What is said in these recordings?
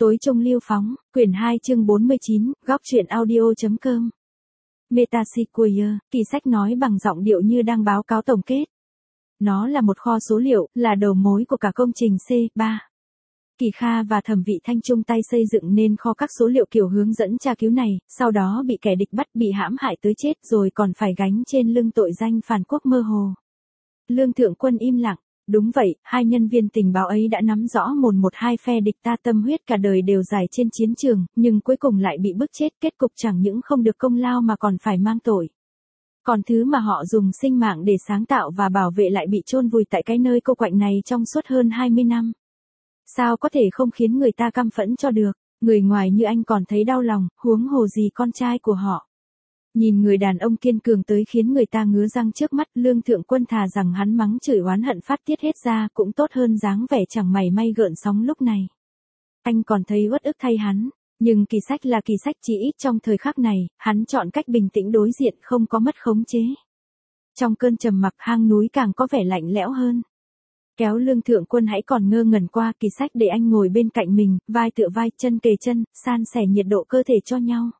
Tối trung lưu phóng, quyển 2 chương 49, góc truyện audio.com. Metasequoia, kỳ sách nói bằng giọng điệu như đang báo cáo tổng kết. Nó là một kho số liệu, là đầu mối của cả công trình C3. Kỳ Kha và Thẩm Vị Thanh chung tay xây dựng nên kho các số liệu kiểu hướng dẫn tra cứu này, sau đó bị kẻ địch bắt, bị hãm hại tới chết rồi còn phải gánh trên lưng tội danh phản quốc mơ hồ. Lương Thượng Quân im lặng. Đúng vậy, hai nhân viên tình báo ấy đã nắm rõ hai phe địch ta tâm huyết cả đời đều dài trên chiến trường, nhưng cuối cùng lại bị bức chết, kết cục chẳng những không được công lao mà còn phải mang tội. Còn thứ mà họ dùng sinh mạng để sáng tạo và bảo vệ lại bị chôn vùi tại cái nơi cô quạnh này trong suốt hơn 20 năm. Sao có thể không khiến người ta căm phẫn cho được, người ngoài như anh còn thấy đau lòng, huống hồ gì con trai của họ. Nhìn người đàn ông kiên cường tới khiến người ta ngứa răng trước mắt, Lương Thượng Quân thà rằng hắn mắng chửi oán hận phát tiết hết ra cũng tốt hơn dáng vẻ chẳng mảy may gợn sóng lúc này. Anh còn thấy uất ức thay hắn, nhưng kỳ sách là kỳ sách, chỉ ít trong thời khắc này, hắn chọn cách bình tĩnh đối diện, không có mất khống chế. Trong cơn trầm mặc, hang núi càng có vẻ lạnh lẽo hơn. Kéo Lương Thượng Quân hãy còn ngơ ngẩn qua, kỳ sách để anh ngồi bên cạnh mình, vai tựa vai, chân kề chân, san sẻ nhiệt độ cơ thể cho nhau.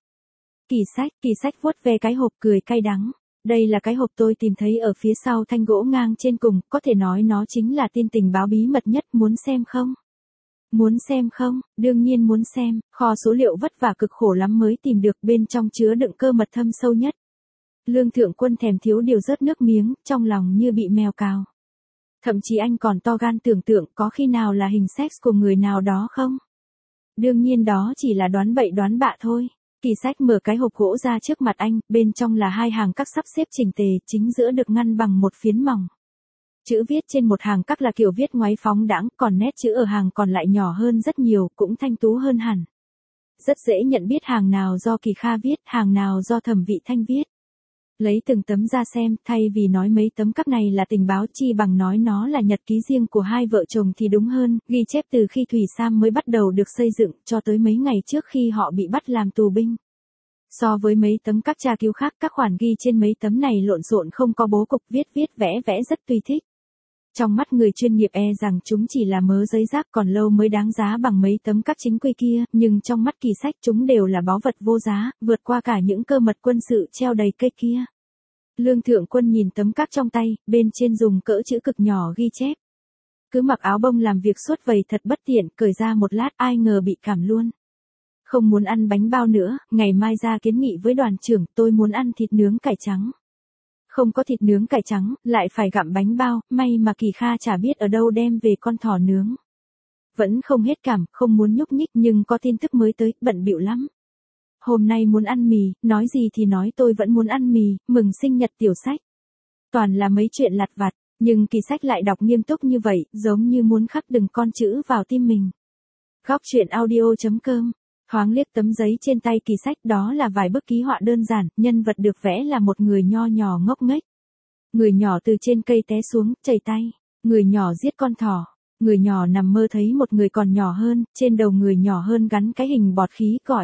Kỳ sách vuốt ve cái hộp cười cay đắng. Đây là cái hộp tôi tìm thấy ở phía sau thanh gỗ ngang trên cùng, có thể nói nó chính là tin tình báo bí mật nhất, muốn xem không? Muốn xem không? Đương nhiên muốn xem, kho số liệu vất vả cực khổ lắm mới tìm được, bên trong chứa đựng cơ mật thâm sâu nhất. Lương Thượng Quân thèm thiếu điều rớt nước miếng, trong lòng như bị mèo cào. Thậm chí anh còn to gan tưởng tượng có khi nào là hình sex của người nào đó không? Đương nhiên đó chỉ là đoán bậy đoán bạ thôi. Kỳ sách mở cái hộp gỗ ra trước mặt anh, bên trong là hai hàng các sắp xếp chỉnh tề, chính giữa được ngăn bằng một phiến mỏng. Chữ viết trên một hàng các là kiểu viết ngoáy phóng đãng, còn nét chữ ở hàng còn lại nhỏ hơn rất nhiều, cũng thanh tú hơn hẳn. Rất dễ nhận biết hàng nào do Kỳ Kha viết, hàng nào do Thẩm Vị Thanh viết. Lấy từng tấm ra xem, thay vì nói mấy tấm các này là tình báo, chi bằng nói nó là nhật ký riêng của hai vợ chồng thì đúng hơn, ghi chép từ khi Thủy Sam mới bắt đầu được xây dựng, cho tới mấy ngày trước khi họ bị bắt làm tù binh. So với mấy tấm các tra cứu khác, các khoản ghi trên mấy tấm này lộn xộn không có bố cục, viết vẽ rất tùy thích. Trong mắt người chuyên nghiệp rằng chúng chỉ là mớ giấy rác, còn lâu mới đáng giá bằng mấy tấm các chính quy kia, nhưng trong mắt Kỳ sách chúng đều là báu vật vô giá, vượt qua cả những cơ mật quân sự treo đầy cây kia. Lương Thượng Quân nhìn tấm các trong tay, bên trên dùng cỡ chữ cực nhỏ ghi chép. Cứ mặc áo bông làm việc suốt vầy thật bất tiện, cởi ra một lát ai ngờ bị cảm luôn. Không muốn ăn bánh bao nữa, ngày mai ra kiến nghị với đoàn trưởng, tôi muốn ăn thịt nướng cải trắng. Không có thịt nướng cải trắng, lại phải gặm bánh bao, may mà Kỳ Kha chả biết ở đâu đem về con thỏ nướng. Vẫn không hết cảm, không muốn nhúc nhích, nhưng có tin tức mới tới, bận bịu lắm. Hôm nay muốn ăn mì, nói gì thì nói, tôi vẫn muốn ăn mì, mừng sinh nhật tiểu sách. Toàn là mấy chuyện lặt vặt, nhưng Kỳ sách lại đọc nghiêm túc như vậy, giống như muốn khắc từng con chữ vào tim mình. Góc truyện audio.com. Thoáng liếc tấm giấy trên tay Kỳ sách, đó là vài bức ký họa đơn giản, nhân vật được vẽ là một người nho nhỏ ngốc nghếch. Người nhỏ từ trên cây té xuống, chảy tay. Người nhỏ giết con thỏ. Người nhỏ nằm mơ thấy một người còn nhỏ hơn, trên đầu người nhỏ hơn gắn cái hình bọt khí còi.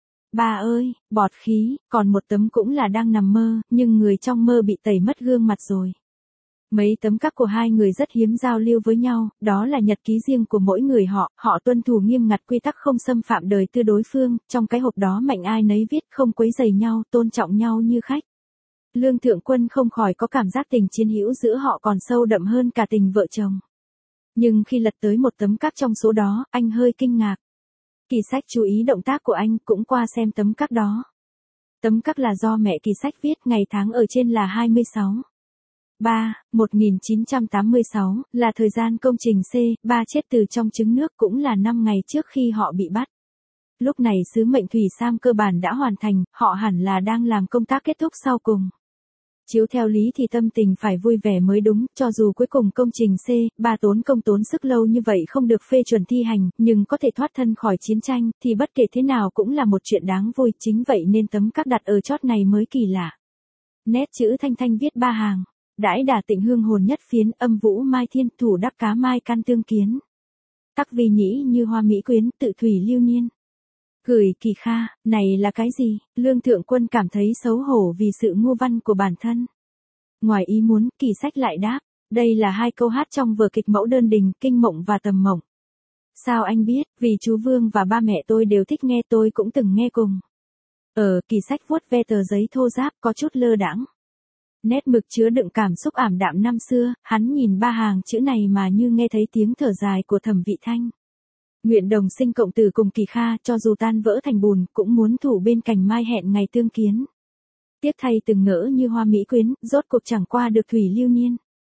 Ba ơi, bọt khí, còn một tấm cũng là đang nằm mơ, nhưng người trong mơ bị tẩy mất gương mặt rồi. Mấy tấm các của hai người rất hiếm giao lưu với nhau, đó là nhật ký riêng của mỗi người họ tuân thủ nghiêm ngặt quy tắc không xâm phạm đời tư đối phương, trong cái hộp đó mệnh ai nấy viết, không quấy rầy nhau, tôn trọng nhau như khách. Lương Thượng Quân không khỏi có cảm giác tình chiến hữu giữa họ còn sâu đậm hơn cả tình vợ chồng. Nhưng khi lật tới một tấm các trong số đó, anh hơi kinh ngạc. Kỳ sách chú ý động tác của anh, cũng qua xem tấm các đó. Tấm các là do mẹ Kỳ sách viết, ngày tháng ở trên là 26/3/1986, là thời gian công trình C3 chết từ trong trứng nước, cũng là 5 ngày trước khi họ bị bắt. Lúc này sứ mệnh Thủy Sam cơ bản đã hoàn thành, họ hẳn là đang làm công tác kết thúc sau cùng. Chiếu theo lý thì tâm tình phải vui vẻ mới đúng, cho dù cuối cùng công trình C3 tốn công tốn sức lâu như vậy không được phê chuẩn thi hành, nhưng có thể thoát thân khỏi chiến tranh, thì bất kể thế nào cũng là một chuyện đáng vui, chính vậy nên tấm các đặt ở chót này mới kỳ lạ. Nét chữ thanh thanh viết 3 hàng. Đãi đà tịnh hương hồn nhất phiến, âm vũ mai thiên, thủ đắc cá mai can tương kiến. Tắc vì nhĩ như hoa mỹ quyến, tự thủy lưu niên. Gửi Kỳ Kha, này là cái gì? Lương Thượng Quân cảm thấy xấu hổ vì sự ngu văn của bản thân. Ngoài ý muốn, Kỳ sách lại đáp, đây là 2 câu hát trong vở kịch Mẫu Đơn Đình, Kinh Mộng và Tầm Mộng. Sao anh biết? Vì chú Vương và ba mẹ tôi đều thích nghe, tôi cũng từng nghe cùng. Kỳ sách vuốt ve tờ giấy thô ráp có chút lơ đãng. Nét mực chứa đựng cảm xúc ảm đạm năm xưa, hắn nhìn ba hàng chữ này mà như nghe thấy tiếng thở dài của Thẩm Vị Thanh. Nguyện đồng sinh cộng tử cùng Kỳ Kha, cho dù tan vỡ thành bùn, cũng muốn thủ bên cành mai hẹn ngày tương kiến. Tiếc thay từng ngỡ như hoa mỹ quyến, rốt cuộc chẳng qua được thủy lưu niên.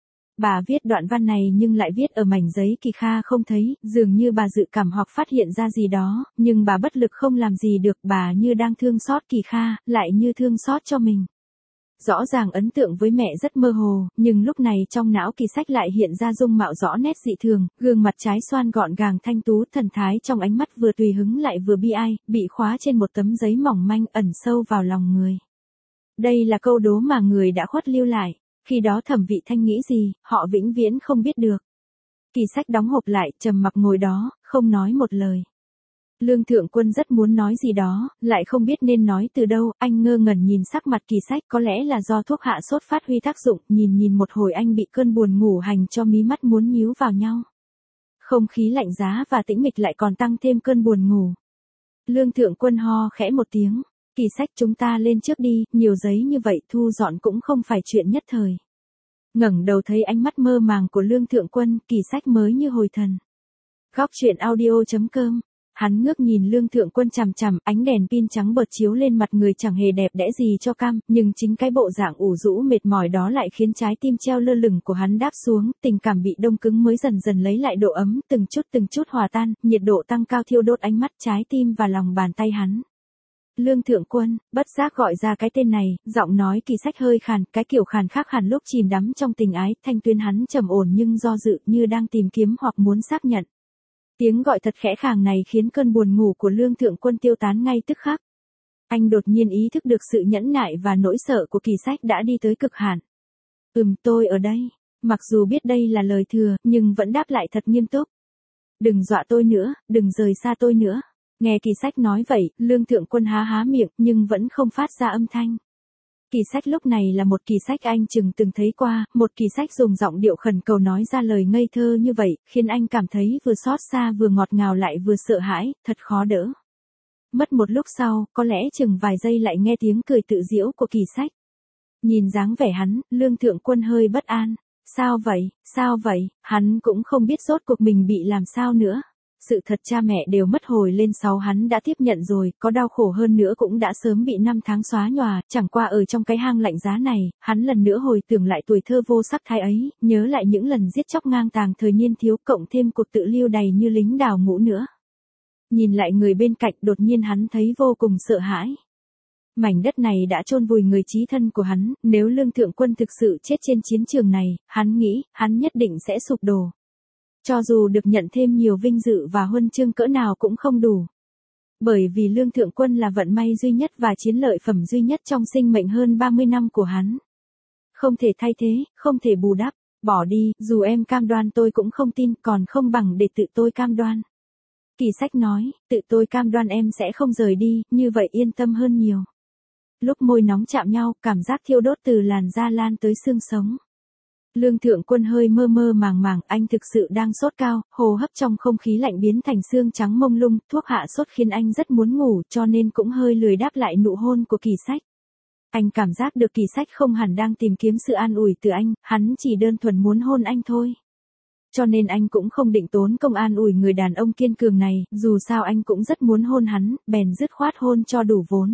Bà viết đoạn văn này nhưng lại viết ở mảnh giấy Kỳ Kha không thấy, dường như bà dự cảm hoặc phát hiện ra gì đó, nhưng bà bất lực không làm gì được, bà như đang thương xót Kỳ Kha, lại như thương xót cho mình. Rõ ràng ấn tượng với mẹ rất mơ hồ, nhưng lúc này trong não Kỳ Sách lại hiện ra dung mạo rõ nét dị thường, gương mặt trái xoan gọn gàng thanh tú, thần thái trong ánh mắt vừa tùy hứng lại vừa bi ai, bị khóa trên một tấm giấy mỏng manh ẩn sâu vào lòng người. Đây là câu đố mà người đã khuất lưu lại, khi đó Thẩm Vị Thanh nghĩ gì, họ vĩnh viễn không biết được. Kỳ Sách đóng hộp lại, trầm mặc ngồi đó, không nói một lời. Lương Thượng Quân rất muốn nói gì đó, lại không biết nên nói từ đâu, anh ngơ ngẩn nhìn sắc mặt Kỳ Sách, có lẽ là do thuốc hạ sốt phát huy tác dụng, nhìn một hồi anh bị cơn buồn ngủ hành cho mí mắt muốn nhíu vào nhau. Không khí lạnh giá và tĩnh mịch lại còn tăng thêm cơn buồn ngủ. Lương Thượng Quân ho khẽ một tiếng, Kỳ Sách chúng ta lên trước đi, nhiều giấy như vậy thu dọn cũng không phải chuyện nhất thời. Ngẩng đầu thấy ánh mắt mơ màng của Lương Thượng Quân, Kỳ Sách mới như hồi thần. Góc truyện audio.com. Hắn ngước nhìn Lương Thượng Quân chằm chằm, ánh đèn pin trắng bợt chiếu lên mặt người chẳng hề đẹp đẽ gì cho cam, nhưng chính cái bộ dạng ủ rũ mệt mỏi đó lại khiến trái tim treo lơ lửng của hắn đáp xuống, tình cảm bị đông cứng mới dần dần lấy lại độ ấm, từng chút hòa tan, nhiệt độ tăng cao thiêu đốt ánh mắt, trái tim và lòng bàn tay hắn. Lương Thượng Quân, bất giác gọi ra cái tên này, giọng nói Kỳ Sách hơi khàn, cái kiểu khàn khác hẳn lúc chìm đắm trong tình ái, thanh tuyến hắn trầm ổn nhưng do dự như đang tìm kiếm hoặc muốn xác nhận. Tiếng gọi thật khẽ khàng này khiến cơn buồn ngủ của Lương Thượng Quân tiêu tán ngay tức khắc. Anh đột nhiên ý thức được sự nhẫn nại và nỗi sợ của Kỳ Sách đã đi tới cực hạn. Tôi ở đây. Mặc dù biết đây là lời thừa, nhưng vẫn đáp lại thật nghiêm túc. Đừng dọa tôi nữa, đừng rời xa tôi nữa. Nghe Kỳ Sách nói vậy, Lương Thượng Quân há miệng, nhưng vẫn không phát ra âm thanh. Kỳ Sách lúc này là một Kỳ Sách anh chừng từng thấy qua, một Kỳ Sách dùng giọng điệu khẩn cầu nói ra lời ngây thơ như vậy, khiến anh cảm thấy vừa xót xa vừa ngọt ngào lại vừa sợ hãi, thật khó đỡ. Mất một lúc sau, có lẽ chừng vài giây lại nghe tiếng cười tự giễu của Kỳ Sách. Nhìn dáng vẻ hắn, Lương Thượng Quân hơi bất an. Sao vậy, hắn cũng không biết rốt cuộc mình bị làm sao nữa. Sự thật cha mẹ đều mất hồi lên 6 hắn đã tiếp nhận rồi, có đau khổ hơn nữa cũng đã sớm bị 5 tháng xóa nhòa, chẳng qua ở trong cái hang lạnh giá này, hắn lần nữa hồi tưởng lại tuổi thơ vô sắc thái ấy, nhớ lại những lần giết chóc ngang tàng thời niên thiếu, cộng thêm cuộc tự lưu đầy như lính đào ngũ nữa. Nhìn lại người bên cạnh, đột nhiên hắn thấy vô cùng sợ hãi. Mảnh đất này đã chôn vùi người chí thân của hắn, nếu Lương Thượng Quân thực sự chết trên chiến trường này, hắn nghĩ, hắn nhất định sẽ sụp đổ. Cho dù được nhận thêm nhiều vinh dự và huân chương cỡ nào cũng không đủ. Bởi vì Lương Thượng Quân là vận may duy nhất và chiến lợi phẩm duy nhất trong sinh mệnh hơn 30 năm của hắn. Không thể thay thế, không thể bù đắp, bỏ đi, dù em cam đoan tôi cũng không tin, còn không bằng để tự tôi cam đoan. Kỳ Sách nói, tự tôi cam đoan em sẽ không rời đi, như vậy yên tâm hơn nhiều. Lúc môi nóng chạm nhau, cảm giác thiêu đốt từ làn da lan tới xương sống. Lương Thượng Quân hơi mơ màng, anh thực sự đang sốt cao, hô hấp trong không khí lạnh biến thành xương trắng mông lung, thuốc hạ sốt khiến anh rất muốn ngủ cho nên cũng hơi lười đáp lại nụ hôn của Kỳ Sách. Anh cảm giác được Kỳ Sách không hẳn đang tìm kiếm sự an ủi từ anh, hắn chỉ đơn thuần muốn hôn anh thôi. Cho nên anh cũng không định tốn công an ủi người đàn ông kiên cường này, dù sao anh cũng rất muốn hôn hắn, bèn dứt khoát hôn cho đủ vốn.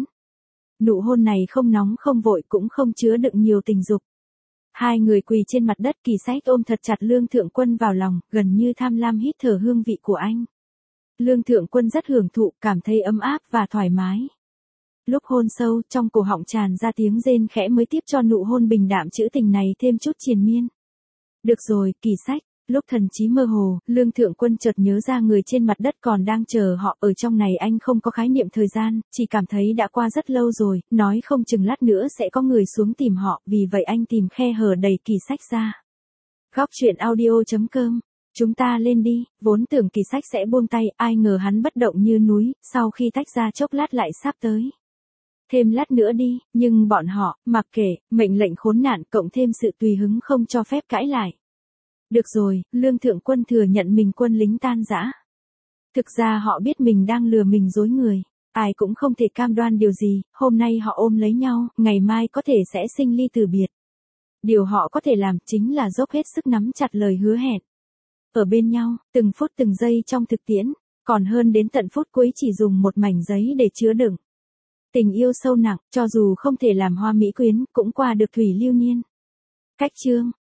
Nụ hôn này không nóng không vội cũng không chứa đựng nhiều tình dục. Hai người quỳ trên mặt đất, Kỳ Sách ôm thật chặt Lương Thượng Quân vào lòng, gần như tham lam hít thở hương vị của anh. Lương Thượng Quân rất hưởng thụ, cảm thấy ấm áp và thoải mái. Lúc hôn sâu, trong cổ họng tràn ra tiếng rên khẽ mới tiếp cho nụ hôn bình đạm trữ tình này thêm chút triền miên. Được rồi, Kỳ Sách. Lúc thần trí mơ hồ, Lương Thượng Quân chợt nhớ ra người trên mặt đất còn đang chờ họ, ở trong này anh không có khái niệm thời gian, chỉ cảm thấy đã qua rất lâu rồi, nói không chừng lát nữa sẽ có người xuống tìm họ, vì vậy anh tìm khe hở đẩy Kỳ Sách ra. Góc truyện audio.com. Chúng ta lên đi, vốn tưởng Kỳ Sách sẽ buông tay, ai ngờ hắn bất động như núi, sau khi tách ra chốc lát lại sắp tới. Thêm lát nữa đi, nhưng bọn họ, mặc kệ, mệnh lệnh khốn nạn cộng thêm sự tùy hứng không cho phép cãi lại. Được rồi, Lương Thượng Quân thừa nhận mình quân lính tan rã. Thực ra họ biết mình đang lừa mình dối người. Ai cũng không thể cam đoan điều gì, hôm nay họ ôm lấy nhau, ngày mai có thể sẽ sinh ly từ biệt. Điều họ có thể làm chính là dốc hết sức nắm chặt lời hứa hẹn. Ở bên nhau, từng phút từng giây trong thực tiễn, còn hơn đến tận phút cuối chỉ dùng một mảnh giấy để chứa đựng. Tình yêu sâu nặng, cho dù không thể làm hoa mỹ quyến, cũng qua được thủy lưu niên. Cách chương